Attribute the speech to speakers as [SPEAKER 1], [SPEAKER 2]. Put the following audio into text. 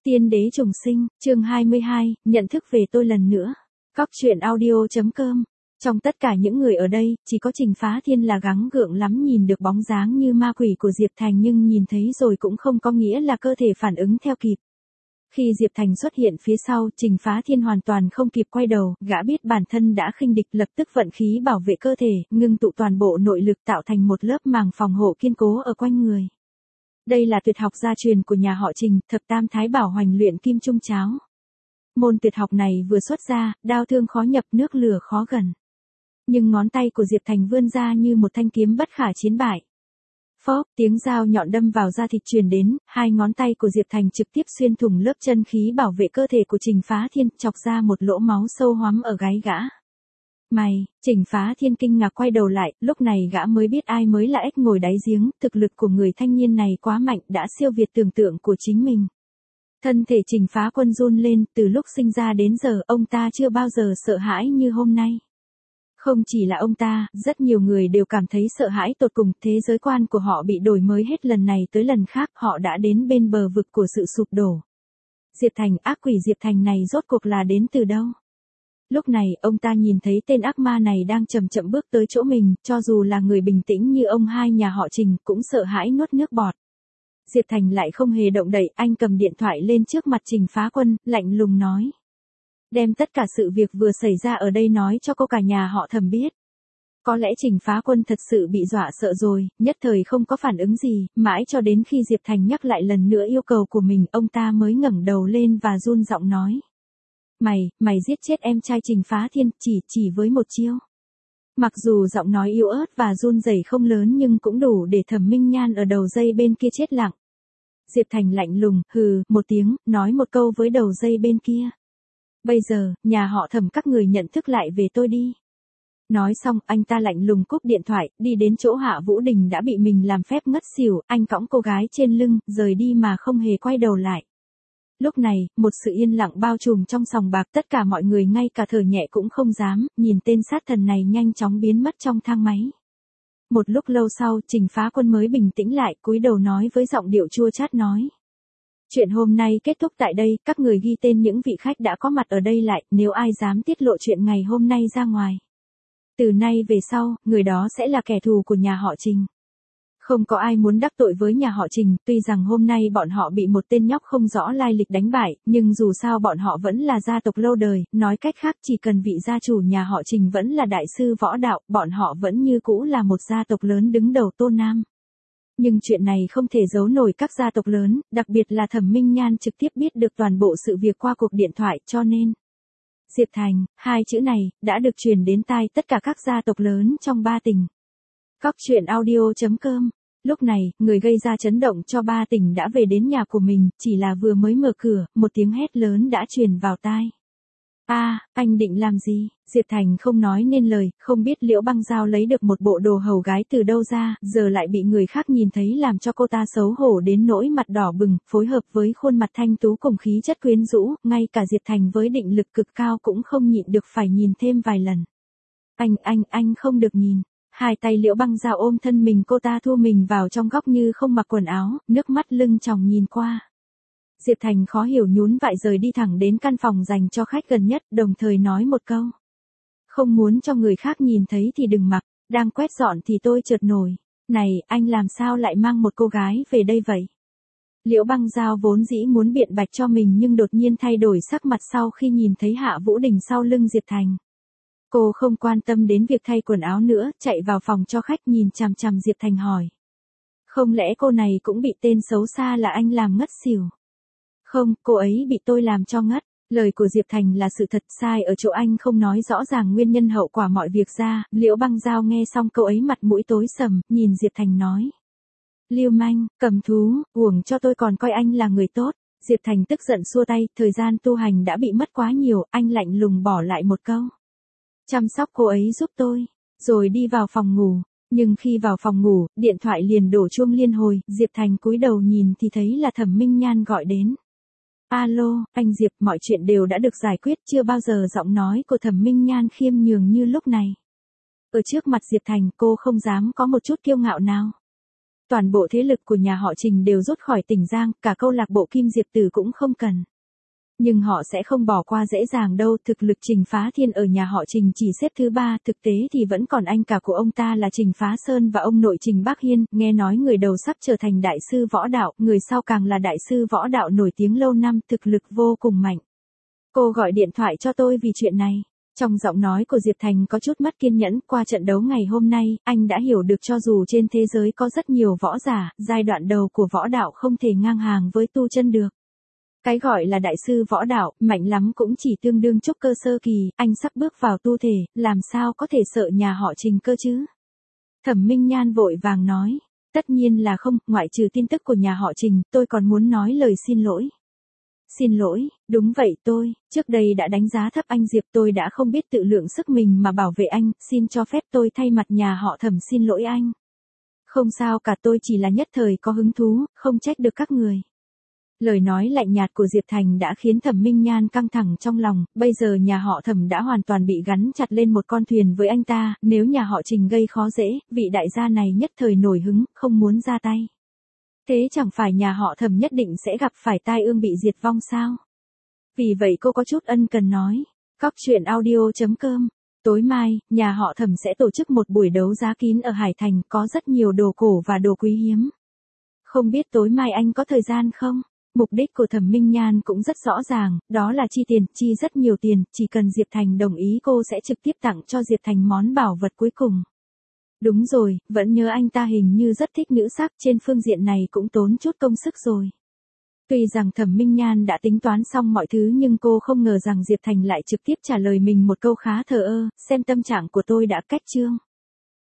[SPEAKER 1] Tiên đế trùng sinh, chương 22, nhận thức về tôi lần nữa. Cóc truyện audio.com. Trong tất cả những người ở đây, chỉ có Trình Phá Thiên là gắng gượng lắm nhìn được bóng dáng như ma quỷ của Diệp Thành, nhưng nhìn thấy rồi cũng không có nghĩa là cơ thể phản ứng theo kịp. Khi Diệp Thành xuất hiện phía sau, Trình Phá Thiên hoàn toàn không kịp quay đầu, gã biết bản thân đã khinh địch, lập tức vận khí bảo vệ cơ thể, ngưng tụ toàn bộ nội lực tạo thành một lớp màng phòng hộ kiên cố ở quanh người. Đây là tuyệt học gia truyền của nhà họ Trình, Thập Tam Thái Bảo Hoành Luyện Kim Trung Cháo. Môn tuyệt học này vừa xuất ra, đao thương khó nhập, nước lửa khó gần. Nhưng ngón tay của Diệp Thành vươn ra như một thanh kiếm bất khả chiến bại. Phốc, tiếng dao nhọn đâm vào da thịt truyền đến, hai ngón tay của Diệp Thành trực tiếp xuyên thủng lớp chân khí bảo vệ cơ thể của Trình Phá Thiên, chọc ra một lỗ máu sâu hoắm ở gáy gã. Mày, Trình Phá Thiên kinh ngạc quay đầu lại, lúc này gã mới biết ai mới là ếch ngồi đáy giếng, thực lực của người thanh niên này quá mạnh, đã siêu việt tưởng tượng của chính mình. Thân thể Trình Phá Quân run lên, từ lúc sinh ra đến giờ, ông ta chưa bao giờ sợ hãi như hôm nay. Không chỉ là ông ta, rất nhiều người đều cảm thấy sợ hãi tột cùng, thế giới quan của họ bị đổi mới hết lần này tới lần khác, họ đã đến bên bờ vực của sự sụp đổ. Diệp Thành, ác quỷ Diệp Thành này rốt cuộc là đến từ đâu? Lúc này, ông ta nhìn thấy tên ác ma này đang chậm chậm bước tới chỗ mình, cho dù là người bình tĩnh như ông hai nhà họ Trình, cũng sợ hãi nuốt nước bọt. Diệp Thành lại không hề động đậy, anh cầm điện thoại lên trước mặt Trình Phá Quân, lạnh lùng nói. Đem tất cả sự việc vừa xảy ra ở đây nói cho cô cả nhà họ Thẩm biết. Có lẽ Trình Phá Quân thật sự bị dọa sợ rồi, nhất thời không có phản ứng gì, mãi cho đến khi Diệp Thành nhắc lại lần nữa yêu cầu của mình, ông ta mới ngẩng đầu lên và run giọng nói. Mày giết chết em trai Trình Phá Thiên, chỉ với một chiêu. Mặc dù giọng nói yếu ớt và run rẩy không lớn nhưng cũng đủ để Thẩm Minh Nhan ở đầu dây bên kia chết lặng. Diệp Thành lạnh lùng, hừ, một tiếng, nói một câu với đầu dây bên kia. Bây giờ, nhà họ Thẩm các người nhận thức lại về tôi đi. Nói xong, anh ta lạnh lùng cúp điện thoại, đi đến chỗ Hạ Vũ Đình đã bị mình làm phép ngất xỉu, anh cõng cô gái trên lưng, rời đi mà không hề quay đầu lại. Lúc này, một sự yên lặng bao trùm trong sòng bạc, tất cả mọi người ngay cả thở nhẹ cũng không dám, nhìn tên sát thần này nhanh chóng biến mất trong thang máy. Một lúc lâu sau, Trình Phá Quân mới bình tĩnh lại, cúi đầu nói với giọng điệu chua chát nói. Chuyện hôm nay kết thúc tại đây, các người ghi tên những vị khách đã có mặt ở đây lại, nếu ai dám tiết lộ chuyện ngày hôm nay ra ngoài. Từ nay về sau, người đó sẽ là kẻ thù của nhà họ Trình. Không có ai muốn đắc tội với nhà họ Trình, tuy rằng hôm nay bọn họ bị một tên nhóc không rõ lai lịch đánh bại, nhưng dù sao bọn họ vẫn là gia tộc lâu đời, nói cách khác chỉ cần vị gia chủ nhà họ Trình vẫn là đại sư võ đạo, bọn họ vẫn như cũ là một gia tộc lớn đứng đầu Tô Nam. Nhưng chuyện này không thể giấu nổi các gia tộc lớn, đặc biệt là Thẩm Minh Nhan trực tiếp biết được toàn bộ sự việc qua cuộc điện thoại, cho nên Diệp Thành, hai chữ này, đã được truyền đến tai tất cả các gia tộc lớn trong Ba Tỉnh. Cóc truyện audio.com. Lúc này, người gây ra chấn động cho Ba Tỉnh đã về đến nhà của mình, chỉ là vừa mới mở cửa, một tiếng hét lớn đã truyền vào tai. Anh định làm gì? Diệp Thành không nói nên lời, không biết Liễu Băng Giao lấy được một bộ đồ hầu gái từ đâu ra, giờ lại bị người khác nhìn thấy làm cho cô ta xấu hổ đến nỗi mặt đỏ bừng, phối hợp với khuôn mặt thanh tú cùng khí chất quyến rũ, ngay cả Diệp Thành với định lực cực cao cũng không nhịn được phải nhìn thêm vài lần. Anh không được nhìn. Hai tay Liễu Băng Giao ôm thân mình, cô ta thu mình vào trong góc như không mặc quần áo, nước mắt lưng tròng nhìn qua. Diệp Thành khó hiểu nhún vai rời đi thẳng đến căn phòng dành cho khách gần nhất, đồng thời nói một câu. Không muốn cho người khác nhìn thấy thì đừng mặc, đang quét dọn thì tôi chợt nổi. Này, anh làm sao lại mang một cô gái về đây vậy? Liễu Băng Giao vốn dĩ muốn biện bạch cho mình nhưng đột nhiên thay đổi sắc mặt sau khi nhìn thấy Hạ Vũ Đình sau lưng Diệp Thành. Cô không quan tâm đến việc thay quần áo nữa, chạy vào phòng cho khách nhìn chằm chằm Diệp Thành hỏi. Không lẽ cô này cũng bị tên xấu xa là anh làm ngất xỉu? Không, cô ấy bị tôi làm cho ngất. Lời của Diệp Thành là sự thật, sai ở chỗ anh không nói rõ ràng nguyên nhân hậu quả mọi việc ra. Liễu Băng Giao nghe xong câu ấy mặt mũi tối sầm, nhìn Diệp Thành nói. Lưu manh, cầm thú, uổng cho tôi còn coi anh là người tốt. Diệp Thành tức giận xua tay, thời gian tu hành đã bị mất quá nhiều, anh lạnh lùng bỏ lại một câu. Chăm sóc cô ấy giúp tôi, rồi đi vào phòng ngủ. Nhưng khi vào phòng ngủ, điện thoại liền đổ chuông liên hồi, Diệp Thành cúi đầu nhìn thì thấy là Thẩm Minh Nhan gọi đến. Alo, anh Diệp, mọi chuyện đều đã được giải quyết, chưa bao giờ giọng nói của Thẩm Minh Nhan khiêm nhường như lúc này. Ở trước mặt Diệp Thành, cô không dám có một chút kiêu ngạo nào. Toàn bộ thế lực của nhà họ Trình đều rút khỏi Tỉnh Giang, cả câu lạc bộ Kim Diệp Tử cũng không cần. Nhưng họ sẽ không bỏ qua dễ dàng đâu, thực lực Trình Phá Thiên ở nhà họ Trình chỉ xếp thứ 3, thực tế thì vẫn còn anh cả của ông ta là Trình Phá Sơn và ông nội Trình Bác Hiên, nghe nói người đầu sắp trở thành đại sư võ đạo, người sau càng là đại sư võ đạo nổi tiếng lâu năm, thực lực vô cùng mạnh. Cô gọi điện thoại cho tôi vì chuyện này. Trong giọng nói của Diệp Thành có chút mất kiên nhẫn, qua trận đấu ngày hôm nay, anh đã hiểu được cho dù trên thế giới có rất nhiều võ giả, giai đoạn đầu của võ đạo không thể ngang hàng với tu chân được. Cái gọi là đại sư võ đạo, mạnh lắm cũng chỉ tương đương trúc cơ sơ kỳ, anh sắp bước vào tu thể, làm sao có thể sợ nhà họ Trình cơ chứ? Thẩm Minh Nhan vội vàng nói, tất nhiên là không, ngoại trừ tin tức của nhà họ Trình, tôi còn muốn nói lời xin lỗi. Xin lỗi, đúng vậy trước đây đã đánh giá thấp anh Diệp, tôi đã không biết tự lượng sức mình mà bảo vệ anh, xin cho phép tôi thay mặt nhà họ Thẩm xin lỗi anh. Không sao cả, tôi chỉ là nhất thời có hứng thú, không trách được các người. Lời nói lạnh nhạt của Diệp Thành đã khiến Thẩm Minh Nhan căng thẳng trong lòng, bây giờ nhà họ Thẩm đã hoàn toàn bị gắn chặt lên một con thuyền với anh ta, nếu nhà họ Trình gây khó dễ, vị đại gia này nhất thời nổi hứng, không muốn ra tay. Thế chẳng phải nhà họ Thẩm nhất định sẽ gặp phải tai ương bị diệt vong sao? Vì vậy cô có chút ân cần nói. Cóc truyện audio.com. Tối mai, nhà họ Thẩm sẽ tổ chức một buổi đấu giá kín ở Hải Thành, có rất nhiều đồ cổ và đồ quý hiếm. Không biết tối mai anh có thời gian không? Mục đích của Thẩm Minh Nhan cũng rất rõ ràng, đó là chi rất nhiều tiền, chỉ cần Diệp Thành đồng ý cô sẽ trực tiếp tặng cho Diệp Thành món bảo vật cuối cùng. Đúng rồi, vẫn nhớ anh ta hình như rất thích nữ sắc, trên phương diện này cũng tốn chút công sức rồi. Tuy rằng Thẩm Minh Nhan đã tính toán xong mọi thứ nhưng cô không ngờ rằng Diệp Thành lại trực tiếp trả lời mình một câu khá thờ ơ, xem tâm trạng của tôi đã cách chương.